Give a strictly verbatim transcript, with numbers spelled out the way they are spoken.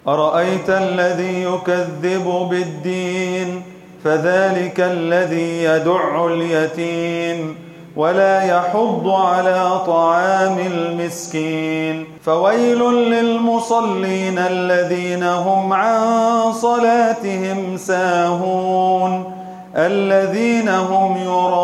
أرأيت الذي يكذب بالدين فذلك الذي يدع اليتيم ولا يحض على طعام المسكين فويل للمصلين الذين هم عن صلاتهم ساهون الذين هم يراءون